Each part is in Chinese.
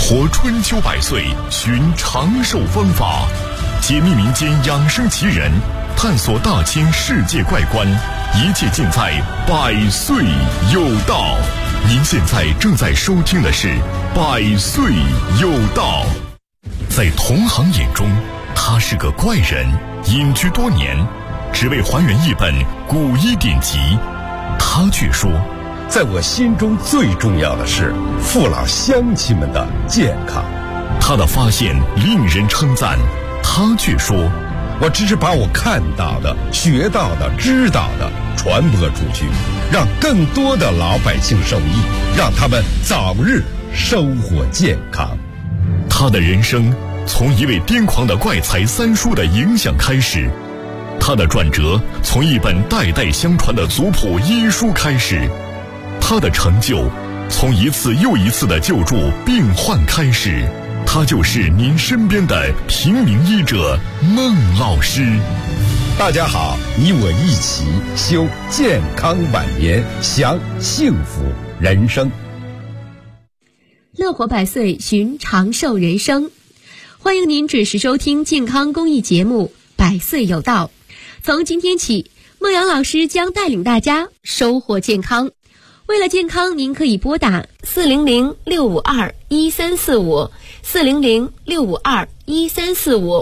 活春秋百岁，寻长寿方法，解密民间养生奇人，探索大千世界怪观，一切尽在百岁有道。您现在正在收听的是百岁有道。在同行眼中，他是个怪人，隐居多年，只为还原一本古医典籍。他却说， 在我心中最重要的是父老乡亲们的健康。 他的发现令人称赞，他却说， 我只是把我看到的、学到的、知道的传播出去，让更多的老百姓受益，让他们早日收获健康。 他的人生从一位癫狂的怪才三叔的影响开始，他的转折从一本代代相传的族谱医书开始，他的成就从一次又一次的救助病患开始。他就是您身边的平民医者孟老师。 大家好，你我一起修健康晚年，享幸福人生。 乐活百岁，寻长寿人生。欢迎您准时收听健康公益节目百岁有道。从今天起，孟阳老师将带领大家收获健康。为了健康，您可以拨打400-652-1345 400-652-1345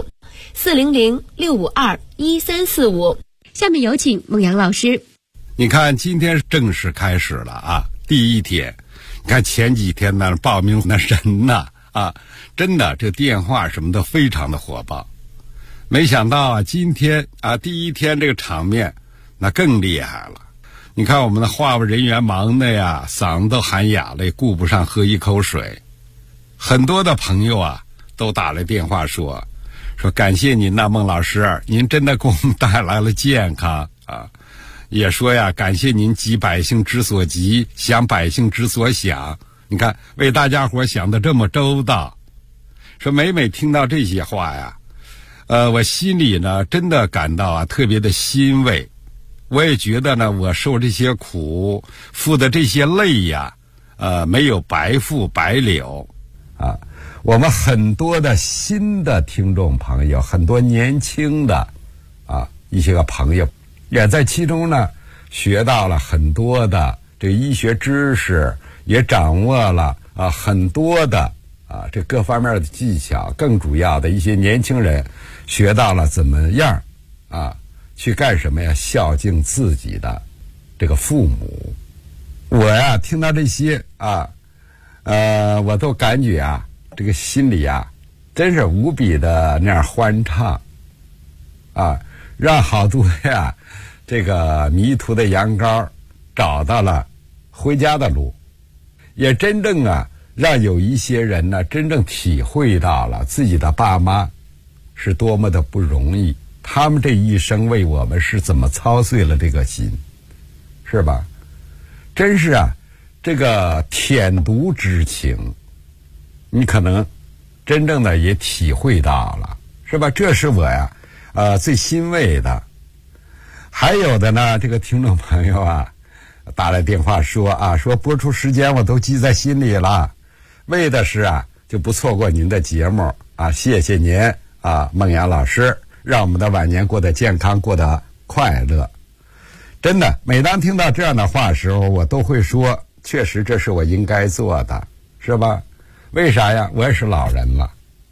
400-652-1345。下面有请孟阳老师。 你看，今天正式开始了啊，第一天。你看前几天呢，报名那人呢真的这电话什么的非常的火爆。没想到啊，今天啊第一天这个场面那更厉害了。你看我们的话务人员忙的呀，嗓子都喊哑了，也顾不上喝一口水。很多的朋友啊都打来电话说感谢您呐，孟老师，您真的给我们带来了健康啊。也说呀，感谢您急百姓之所急，想百姓之所想。你看为大家伙想得这么周到。说每听到这些话呀，我心里呢真的感到啊特别的欣慰。我也觉得呢，我受这些苦，付的这些累呀，没有白付白流啊。我们很多的新的听众朋友，很多年轻的一些个朋友，也在其中呢学到了很多的这医学知识，也掌握了很多的这各方面的技巧。更主要的一些年轻人学到了怎么样去干什么呀？孝敬自己的这个父母。我呀听到这些我都感觉这个心里真是无比的那样欢畅让好多这个迷途的羊羔找到了回家的路，也真正让有一些人呢真正体会到了自己的爸妈是多么的不容易。他们这一生为我们是怎么操碎了这个心，是吧？真是这个舔犊之情，你可能真正的也体会到了，是吧？这是我最欣慰的。还有的呢，这个听众朋友打来电话说播出时间我都记在心里了，为的是就不错过您的节目谢谢您孟阳老师，让我们的晚年过得健康，过得快乐。真的，每当听到这样的话的时候，我都会说，确实这是我应该做的，是吧？为啥呀？我也是老人了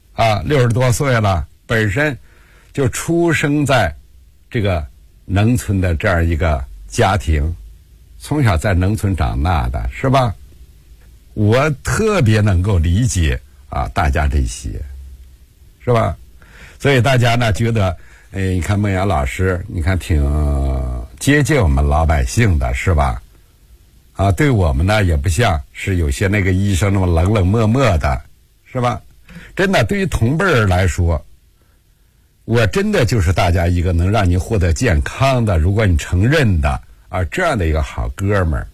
60多岁了，本身就出生在这个农村的这样一个家庭，从小在农村长大的，是吧？我特别能够理解大家这些，是吧？所以大家呢觉得你看孟阳老师，你看挺接近我们老百姓的，是吧？对我们呢也不像是有些那个医生那么冷冷漠漠的，是吧？真的，对于同辈儿来说，我真的就是大家一个能让您获得健康的，如果你承认的这样的一个好哥们儿。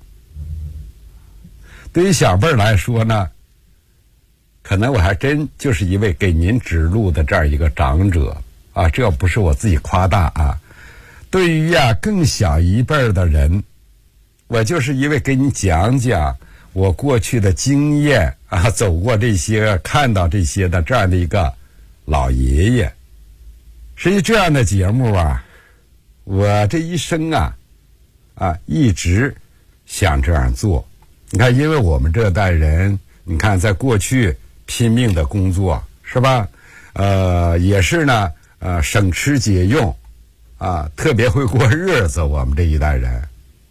对于小辈儿来说呢，可能我还真就是一位给您指路的这样一个长者这不是我自己夸大对于更小一辈的人，我就是一位给你讲讲我过去的经验啊，走过这些，看到这些的这样的一个老爷爷。实际这样的节目啊，我这一生一直想这样做。你看，因为我们这代人，你看在过去拼命的工作，是吧？也是呢，省吃俭用，特别会过日子。我们这一代人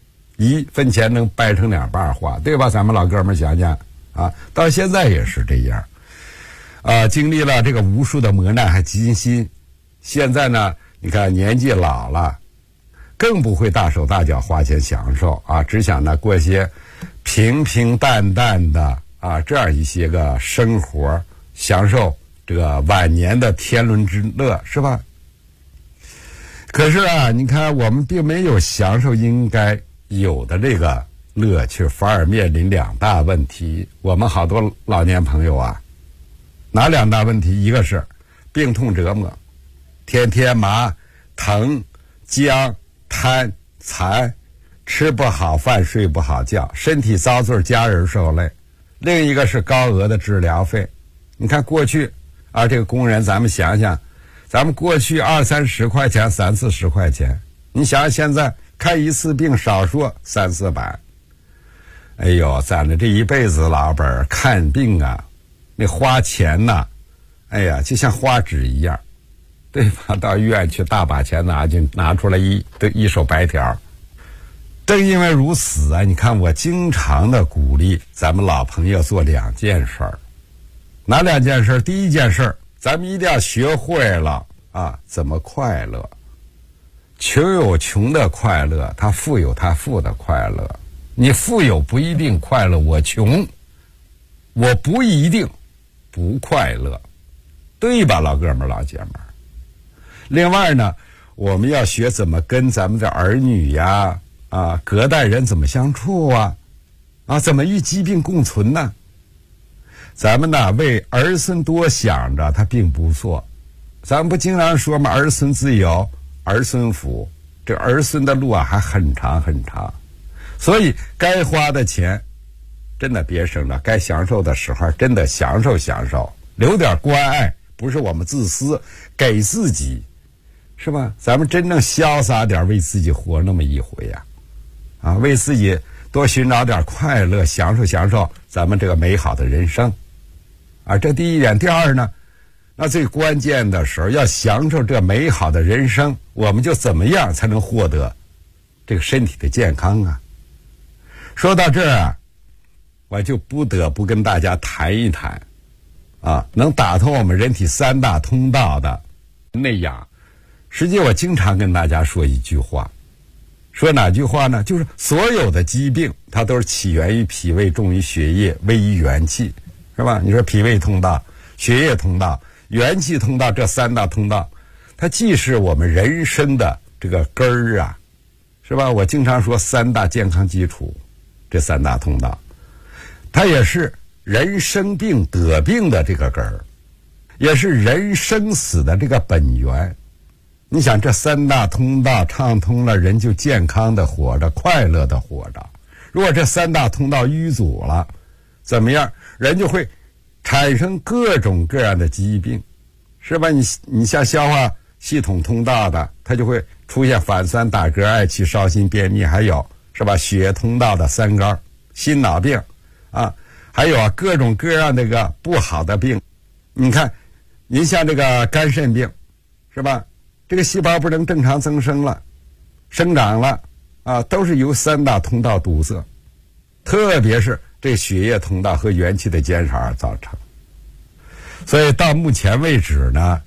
，1分钱能掰成2瓣花，对吧？咱们老哥们想想到现在也是这样。经历了这个无数的磨难还艰辛，现在呢，你看年纪老了，更不会大手大脚花钱享受只想呢过一些平平淡淡的这样一些个生活，享受这个晚年的天伦之乐，是吧？可是你看我们并没有享受应该有的这个乐趣，反而面临2大问题。我们好多老年朋友哪2大问题？一个是病痛折磨，天天麻、疼、僵、瘫、残，吃不好饭，睡不好觉，身体遭罪，家人受累。另一个是高额的治疗费。你看过去这个工人，咱们想想，咱们过去20-30块钱，30-40块钱，你想想现在看一次病少说300-400。哎呦，咱的这一辈子老本看病那花钱哎呀，就像花纸一样，对吧？到医院去大把钱拿出来一手白条。正因为如此你看我经常的鼓励咱们老朋友做2件事儿。哪2件事？第一件事，咱们一定要学会了怎么快乐。穷有穷的快乐，他富有他富的快乐。你富有不一定快乐，我穷，我不一定不快乐，对吧，老哥们老姐们？另外呢，我们要学怎么跟咱们的儿女隔代人怎么相处怎么与疾病共存呢？咱们为儿孙多想着，他并不错。咱们不经常说吗？儿孙自有儿孙福，这儿孙的路还很长很长。所以该花的钱真的别省了，该享受的时候真的享受享受，留点关爱，不是我们自私，给自己，是吧？咱们真正潇洒点，为自己活那么一回为自己多寻找点快乐，享受享受咱们这个美好的人生这第一点。第二呢，那最关键的时候要享受这美好的人生，我们就怎么样才能获得这个身体的健康说到这儿我就不得不跟大家谈一谈能打通我们人体3大通道的内养。实际我经常跟大家说一句话，说哪句话呢？就是所有的疾病它都是起源于脾胃，重于血液，微于元气，是吧？你说脾胃通道、血液通道、元气通道，这3大通道，它既是我们人生的这个根儿是吧？我经常说3大健康基础，这3大通道，它也是人生病得病的这个根儿，也是人生死的这个本源。你想这3大通道畅通了，人就健康的活着，快乐的活着。如果这3大通道淤阻了，怎么样？人就会产生各种各样的疾病，是吧？你像消化系统通道的，它就会出现反酸、打嗝、嗳气、烧心、便秘，还有是吧？血液通道的3高、心脑病还有各种各样那个不好的病。你看，您像这个肝肾病，是吧？这个细胞不能正常增生了、生长了都是由3大通道堵塞，特别是这血液通道和元气的减少而造成。所以到目前为止呢，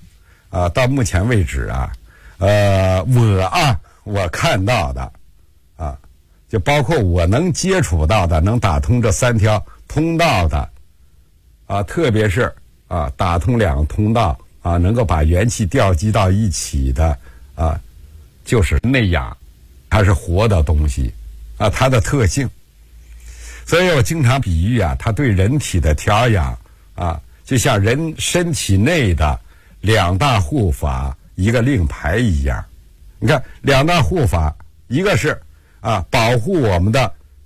我看到的就包括我能接触到的，能打通这3条通道的特别是打通2个通道能够把元气调集到一起的就是内养，它是活的东西它的特性。所以我经常比喻它对人体的调养就像人身体内的2大护法，一个令牌一样。你看2大护法，一个是保护我们的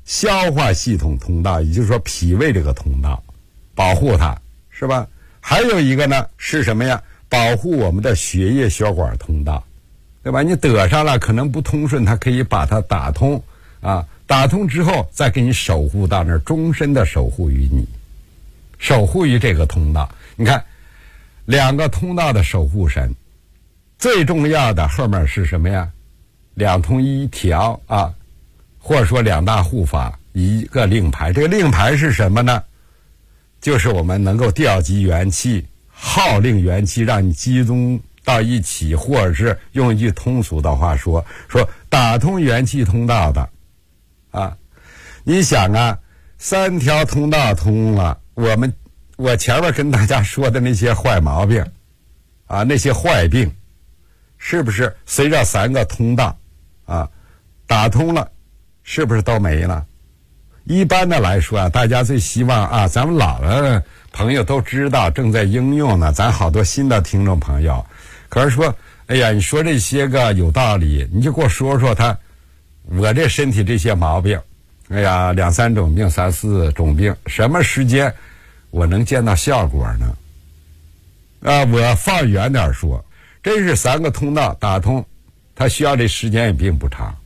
消化系统通道，也就是说脾胃这个通道，保护它，是吧？还有一个呢是什么呀？保护我们的血液血管通道，对吧？你得上了可能不通顺，它可以把它打通啊，打通之后再给你守护到那儿，终身的守护于你，守护于这个通道。你看两个通道的守护神，最重要的后面是什么呀？两通一条啊，或者说两大护法，一个令牌。这个令牌是什么呢？就是我们能够调集元气，号令元气，让你集中到一起，或者是用一句通俗的话说打通元气通道的啊。你想啊，3条通道通了，我前面跟大家说的那些坏毛病啊，那些坏病，是不是随着3个通道啊打通了，是不是都没了？一般的来说啊，大家最希望啊，咱们老的朋友都知道，正在应用呢，咱好多新的听众朋友可是说，哎呀，你说这些个有道理，你就给我说说我这身体这些毛病，哎呀，2、3种病，3、4种病，什么时间我能见到效果呢？我放远点说，真是3个通道打通，它需要这时间也并不长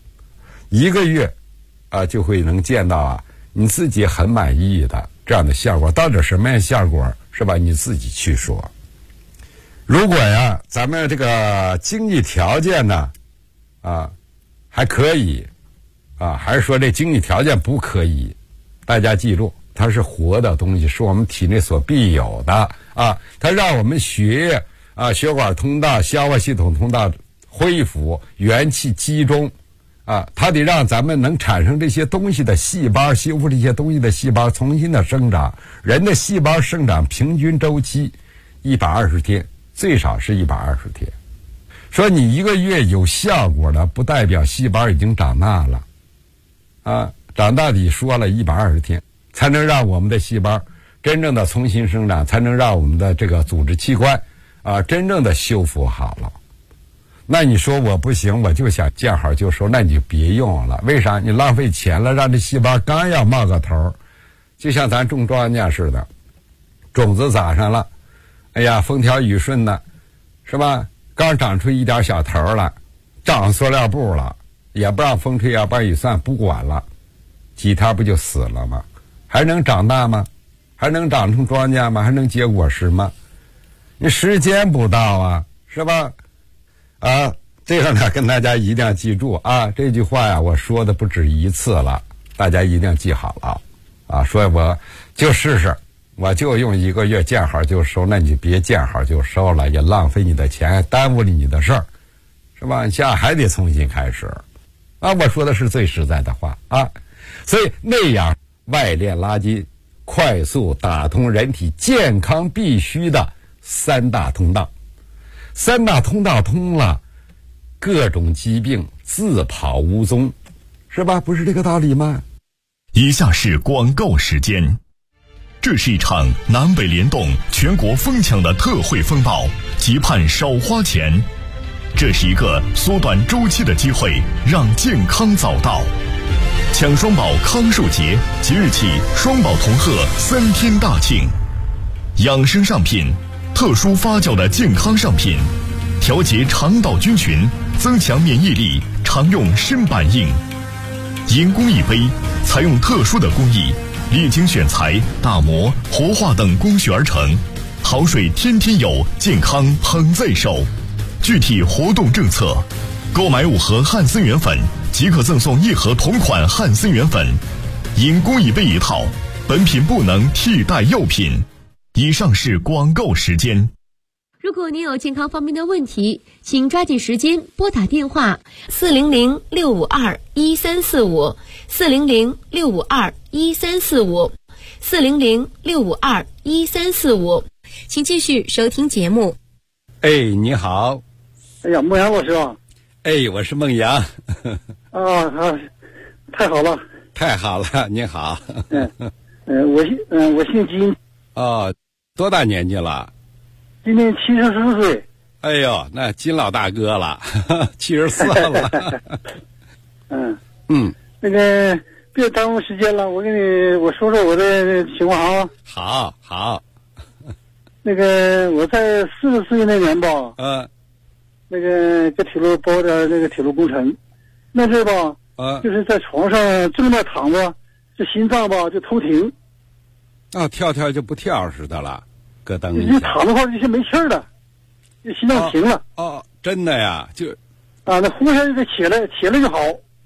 ，1个月就会能见到你自己很满意的这样的效果。到底什么样的效果，是吧？你自己去说。如果呀咱们这个经济条件呢还可以还是说这经济条件不可以，大家记住，它是活的东西，是我们体内所必有的它让我们血液血管通道、消化系统通道恢复，元气集中它得让咱们能产生这些东西的细胞，修复这些东西的细胞重新的生长。人的细胞生长平均周期120天，最少是120天。说你1个月有效果的，不代表细胞已经长大了长大底说了120天，才能让我们的细胞真正的重新生长，才能让我们的这个组织器官真正的修复好了。那你说我不行，我就想见好就收，那你就别用了。为啥？你浪费钱了，让这细胞刚要冒个头，就像咱种庄稼似的，种子撒上了，哎呀，风调雨顺的，是吧？刚长出一点小头了，长塑料布了，也不让风吹，也不让雨散，不管了，几天不就死了吗？还能长大吗？还能长成庄稼吗？还能结果实吗？你时间不到是吧？这个呢，跟大家一定要记住这句话呀，我说的不止1次了，大家一定要记好了说我就试试，我就用1个月见好就收，那你就别见好就收了，也浪费你的钱，还耽误了你的事儿，是吧？你现在还得重新开始我说的是最实在的话所以内养外练拉筋，快速打通人体健康必须的3大通道。3大通道通了，各种疾病自跑无踪，是吧？不是这个道理吗？ 以下是广告时间。这是一场南北联动、全国疯抢的特惠风暴，急盼少花钱。这是一个缩短周期的机会，让健康早到。抢双宝康寿节，即日起双宝同贺3天大庆。养生上品，特殊发酵的健康上品，调节肠道菌群，增强免疫力，常用深板印。银工艺杯采用特殊的工艺，历经选材、打磨、活化等工序而成，好水天天有，健康捧在手。具体活动政策，购买5盒汉森元粉即可赠送1盒同款汉森元粉，银工艺杯1套，本品不能替代药品。以上是广告时间。 如果您有健康方面的问题，请抓紧时间拨打电话400-652-1345 400-652-1345 400-652-1345。请继续收听节目。 你好。 哎呀，孟阳老师我是孟阳。 太好了。 太好了，您好。 我姓金。 多大年纪了？ 今年74岁。 哎呦，那金老大哥了，74了。 那个别耽误时间了，我说说我的情况啊。 好。 那个我在40岁那年吧，那个给铁路包点那个铁路工程，那阵吧，就是在床上正在躺着，这心脏吧就偷停。 跳就不跳似的了，咯噔一你下。 躺的话就是没气儿了，就心脏停了。 真的呀，就那忽然就起来就好。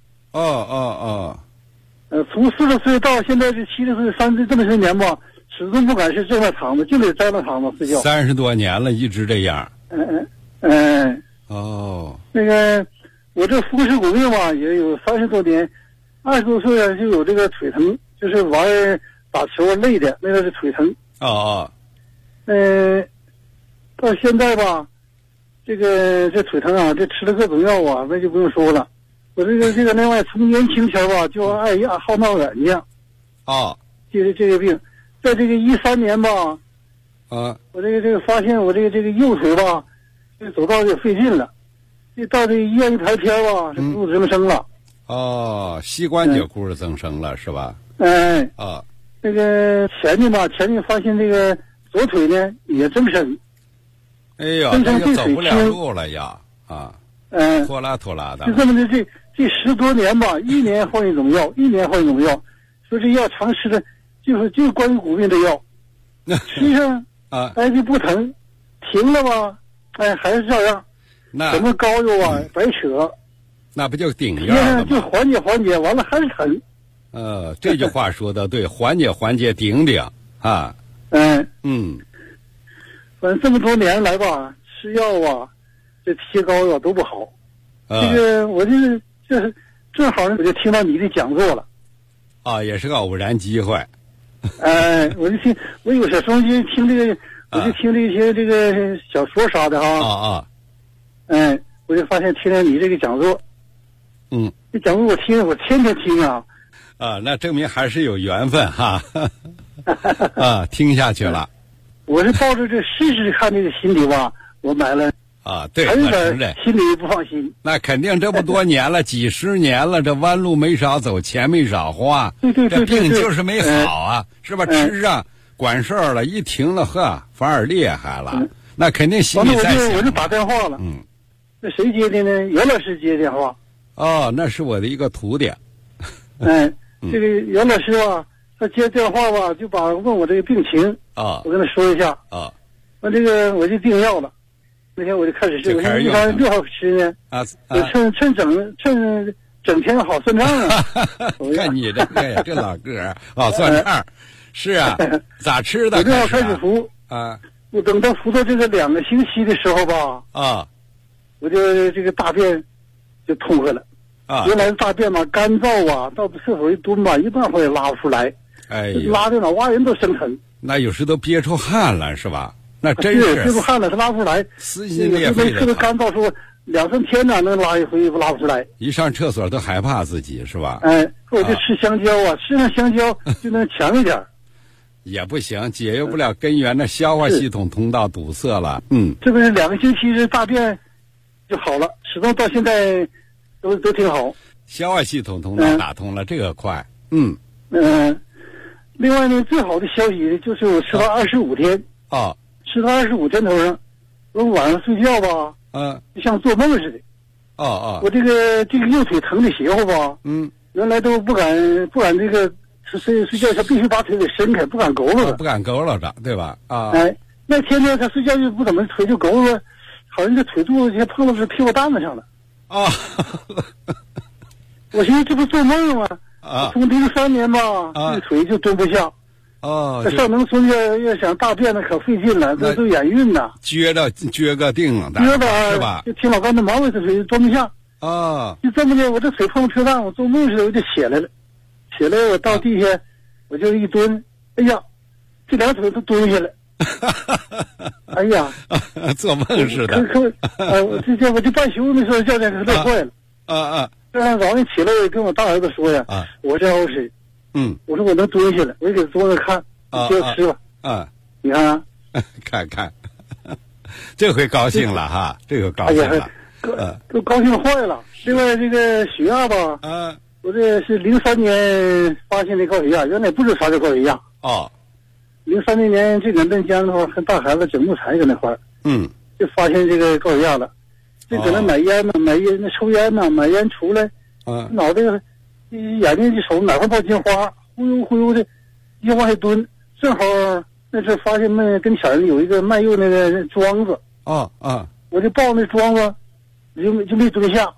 从40岁到现在这70岁30这么些年吧，始终不敢是正在躺着，就得在那躺着睡觉。 30多年了，一直这样。 那个我这风湿骨病吧，也有30多年，20多岁就有这个腿疼，就是玩打球累的，那个是腿疼。到现在吧，这腿疼啊，这吃了各种药啊，那就不用说了。我这个另外从年轻前吧就爱好闹眼睛。这个病，在这个13年吧，我这个发现我这个右腿吧，这走道就费劲了，一到这医院一排片吧，这骨质增生了。 膝关节骨质增生了是吧？ 那个前面发现这个左腿呢也增生。 哎呦，这就走不了路了呀！拖拉的。 就这么的这10多年吧，一年换一种药，说这药常吃的，就是关于骨病的药，吃上就不疼，停了吧，还是照样。什么膏药啊，白扯。 那不就顶样了吗？ 就缓解，完了还是疼。 这句话说的对，缓解顶啊。 反正这么多年来吧，吃药啊，这贴膏药都不好。这个我这正好我就听到你的讲座了。 也是个偶然机会。 我有时候就听这个，我就听这些这个小说啥的哈。我就发现听了你这个讲座。这讲座我天天听啊。 那证明还是有缘分哈。听下去了。 我是抱着这试试看这个心理吧，我买了。 对， 还有点心里不放心。 那肯定，这么多年了，几十年了，这弯路没少走，钱没少花。 对， 这病就是没好啊，是吧？吃上管事儿了，一停了，反而厉害了。那肯定心里在想。 我就打电话了。那谁接的呢？袁老师接电话。 那是我的一个徒弟。 这个袁老师吧，他接电话吧，就问我这个病情。我跟他说一下。完这个我就订药了。那天我就开始吃，我说一般6号吃呢。我趁整天好算账啊。 看你这个呀，这老个儿算账。是啊，咋吃的？ 我6号开始服。我等到服到这个2个星期的时候吧。我就这个大便就痛快了。原来大便嘛干燥啊，到厕所一蹲吧，一办法也拉不出来。拉的脑瓜人都生疼。 那有时都憋出汗了是吧？那真是憋出汗了，他拉不出来。 撕心裂肺的。 特别干燥，说2、3天呢能拉一回，拉不出来。 一上厕所都害怕自己是吧？ 我就吃香蕉啊，吃那香蕉就能强一点。 也不行，解决不了根源，那消化系统通道堵塞了。 这不是2个星期这大便就好了，始终到现在都挺好。 消化系统通道打通了，这个快。 另外呢，最好的消息就是我吃到25天。吃到25天头上，我晚上睡觉吧，就像做梦似的。我这个右腿疼的邪乎吧，原来都不敢这个睡觉，他必须把腿给伸开，不敢佝偻着。 不敢佝偻着，对吧？ 那天天他睡觉就不怎么腿就佝偻，好像这腿肚子碰到这屁股蛋子上了。我寻思这不做梦吗？从03年吧，这腿就蹲不下。上农村要想大便那可费劲了，都眼晕呐。撅个腚了，是吧？ 就听老干的忙，我这腿蹲不下。就这么的，我这腿碰车蛋，我做梦似的我就起来了。起来我到地下，我就一蹲，哎呀，这2腿都蹲下了。哎呀， 做梦似的。 我就半宿那时候教练给乐坏了。这样早上起来跟我大儿子说呀，我这好使。我说我能蹲下来，我就给桌子看，接着吃吧。你看看，这回高兴了哈，这个高兴了， 都高兴坏了。另外这个血压吧， 我这是03年发现的高血压，原来不知道啥叫高血压。 哦。 03年这个嫩江的话，和大孩子整木材搁那块儿，就发现这个高血压了。这搁那买烟呢，买烟那抽烟呢，买烟出来，脑袋眼睛就瞅哪块冒金花，忽悠忽悠的，一往下蹲，正好那时候发现跟前有一个卖肉那个桩子。我就抱那桩子，就没蹲下。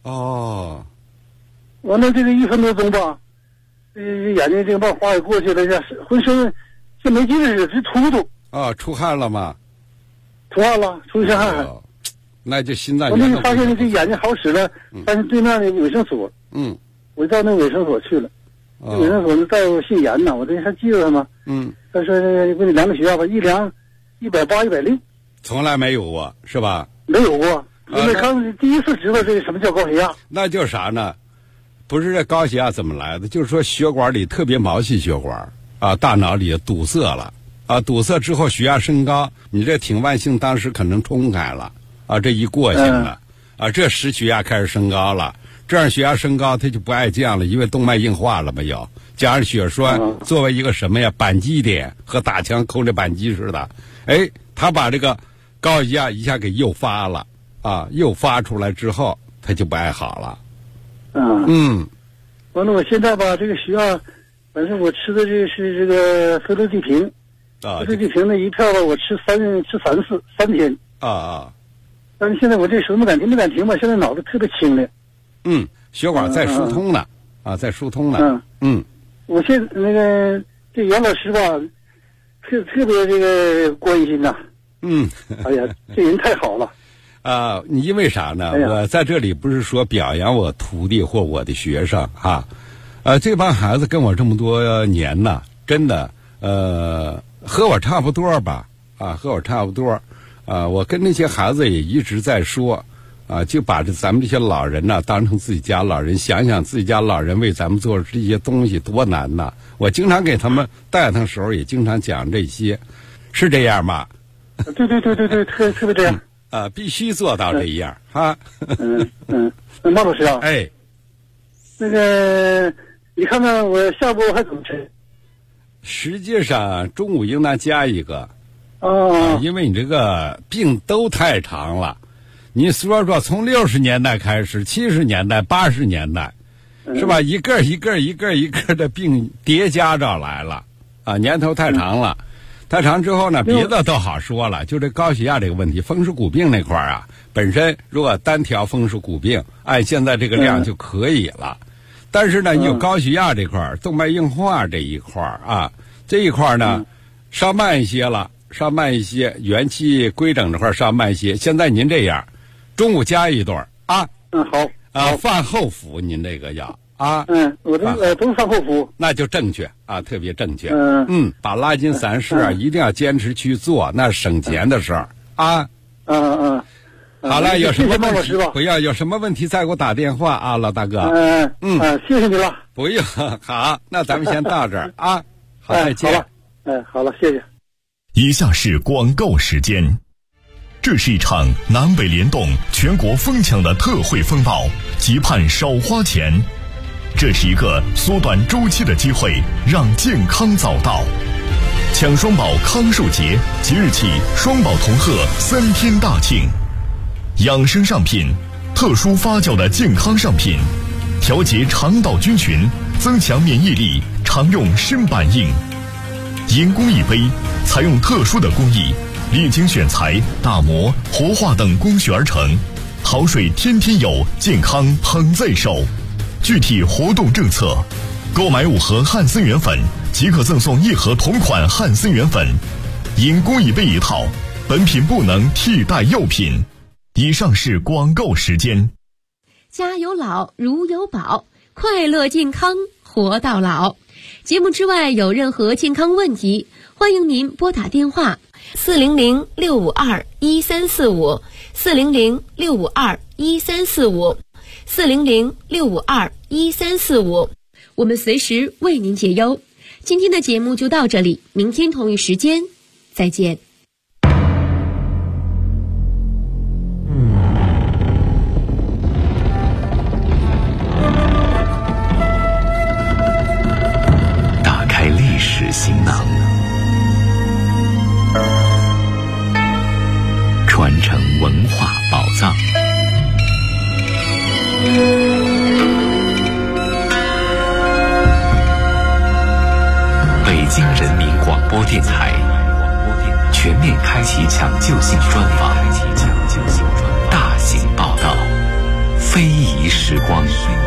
完了这个1分多钟吧，眼睛这个冒花也过去了，这浑身像没劲似的，直突突。 出汗了吗？ 出汗了，出一身汗。 那就心脏。 我那个发现这眼睛好使了，发现对面的卫生所。我到那卫生所去了。卫生所那大夫姓严呐，我这还记得他吗？他说给你量个血压吧，一量180、160。 从来没有过，是吧？ 没有过，我刚第一次知道这个什么叫高血压。 那叫啥呢？不是这高血压怎么来的？就是说血管里特别毛细血管大脑里堵塞了堵塞之后血压升高，你这挺腕性当时可能冲开了这一过性了这时血压开始升高了，这样血压升高它就不爱降了，因为动脉硬化了没有，加上血栓作为一个什么呀扳机点，和打枪扣着扳机似的，他把这个高血压一下给诱发了诱发出来之后它就不爱好了。 完了我现在吧这个血压，反正我吃的这是这个菲洛地平菲洛地平那一票吧，我吃3天但是现在我这手没敢停吧，现在脑子特别清亮。 血管在疏通呢在疏通呢。 我现在那个这袁老师吧特别这个关心呐。哎呀，这人太好了。 你因为啥呢？我在这里不是说表扬我徒弟或我的学生这帮孩子跟我这么多年呢，真的和我差不多吧和我差不多我跟那些孩子也一直在说就把咱们这些老人呢当成自己家老人，想想自己家老人为咱们做这些东西多难呐。我经常给他们带他的时候也经常讲这些，是这样吗？ 对，特别这样必须做到这样马老师那个你看看我下播还怎么吃？ 实际上中午应当加一个因为你这个病都太长了，你说从60年代开始，70年代、80年代，是吧？一个的病叠加着来了年头太长了。太长之后呢，别的都好说了，就这高血压这个问题，风湿骨病那块本身如果单调风湿骨病按现在这个量就可以了。但是呢你有高血压这块动脉硬化这一块这一块呢稍慢一些了，元气规整这块稍慢一些。现在您这样中午加一顿好饭后服，您这个药我这都是饭后服， 那就正确特别正确。把拉筋散式一定要坚持去做，那省钱的事儿好了，有什么问题不要，有什么问题再给我打电话老大哥。 谢谢你了。 不用，好，那咱们先到这儿好，再见。 好了，好了，谢谢。 以下是广告时间。这是一场南北联动、全国疯抢的特惠风暴，急盼少花钱。这是一个缩短周期的机会，让健康早到。抢双宝康寿节即日起双宝同贺3天大庆，养生上品，特殊发酵的健康上品，调节肠道菌群，增强免疫力，常用身板硬。银工艺杯采用特殊的工艺，历经选材、打磨、活化等工序而成，好水天天有，健康捧在手。具体活动政策，购买5盒汉森元粉即可赠送1盒同款汉森元粉，银工艺杯1套，本品不能替代药品。以上是广告时间。 家有老如有宝，快乐健康活到老。节目之外有任何健康问题，欢迎您拨打电话400-652-1345 400-652-1345 400-652-1345，我们随时为您解忧。今天的节目就到这里，明天同一时间再见。 北京人民广播电台全面开启抢救性专访，大型报道，非遗时光。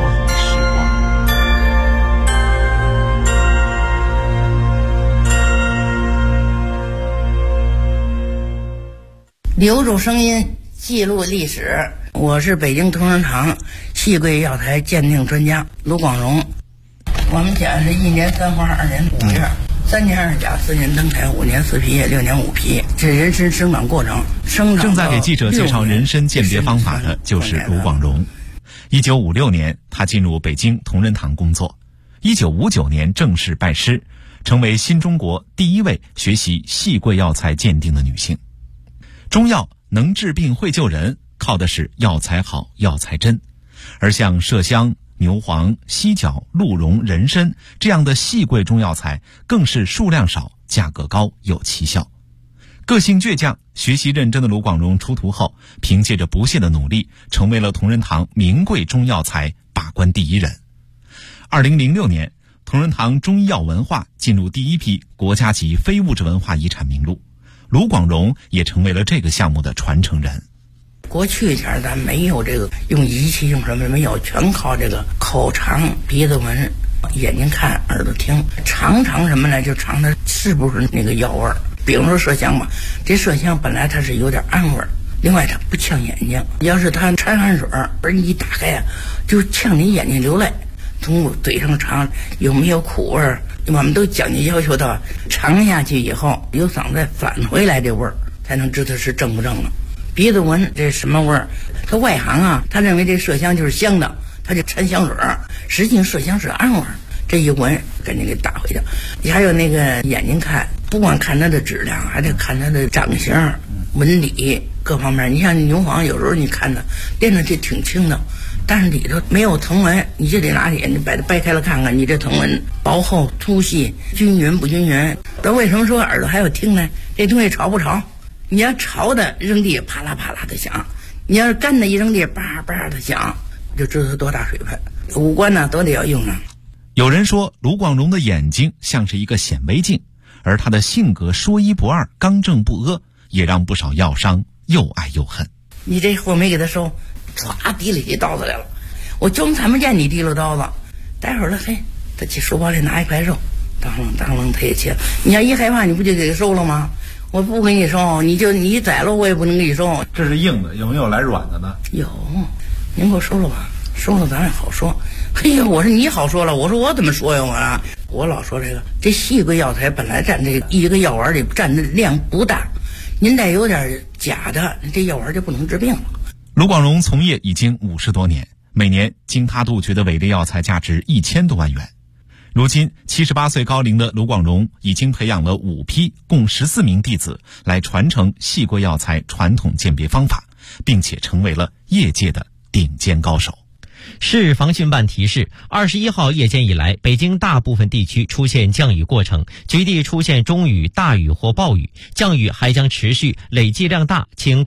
留住声音，记录历史。我是北京同仁堂细桂药材鉴定专家卢广荣。我们讲是1年3花2年5叶，3年2甲4年登台5年4皮叶6年5皮，这人参生长过程。 正在给记者介绍人参鉴别方法的就是卢广荣。1956年，他进入北京同仁堂工作。1959年正式拜师，成为新中国第一位学习细桂药材鉴定的女性。中药能治病会救人，靠的是药材好药材真，而像麝香、牛黄、犀角、鹿茸、人参这样的细桂中药材更是数量少、价格高、有奇效。个性倔强、学习认真的卢广荣出徒后，凭借着不懈的努力，成为了同仁堂名贵中药材把关第一人。2006年，同仁堂中医药文化进入第一批国家级非物质文化遗产名录，卢广荣也成为了这个项目的传承人。 过去前咱没有这个用仪器用什么没有，全靠这个口尝、鼻子闻、眼睛看、耳朵听，尝什么呢？就尝它是不是那个药味儿。比如说麝香吧，这麝香本来它是有点暗味儿，另外它不呛眼睛，要是它掺汗水而你一打开啊，就呛你眼睛流泪。从嘴上尝有没有苦味儿，我们都讲究要求到尝下去以后由嗓子再返回来这味儿，才能知道是正不正了。鼻子闻这什么味儿？他外行啊，他认为这麝香就是香的，他就掺香水儿，实际麝香是暗味儿。这一闻赶紧给打回去。还有那个眼睛看，不光看它的质量，还得看它的长相、纹理各方面。你像牛黄，有时候你看它练的这挺轻的，但是里头没有藤纹，你就得拿眼睛把它掰开了看看，你这藤纹薄厚、粗细、均匀不均匀。那为什么说耳朵还要听呢？这东西潮不潮？你要潮的扔地啪啦啪啦的响，你要是干的一扔地叭叭的响，就知道它多大水分。五官呢都得要用上。 有人说卢广荣的眼睛像是一个显微镜，而他的性格说一不二、刚正不阿，也让不少药商又爱又恨。 你这货没给他收，唰提了起刀子来了，我就看不见你提了刀子。待会儿了，嘿，他去书包里拿一块肉，当啷他也切了。你要一害怕，你不就给他收了吗？我不给你收，你宰了我也不能给你收。 这是硬的，有没有来软的呢？ 有，您给我收了吧，收了咱也好说。嘿呀，我说你好说了，我说我怎么说呀？我老说这细桂药材本来占这一个药丸里占的量不大，您再有点假的，这药丸就不能治病了。 卢广荣从业已经50多年，每年经他杜绝的伪劣药材价值1000多万元。如今78岁高龄的卢广荣已经培养了5批共14名弟子来传承细桂药材传统鉴别方法，并且成为了业界的顶尖高手。 市防汛办提示，21号夜间以来，北京大部分地区出现降雨过程，局地出现中雨、大雨或暴雨，降雨还将持续，累计量大，请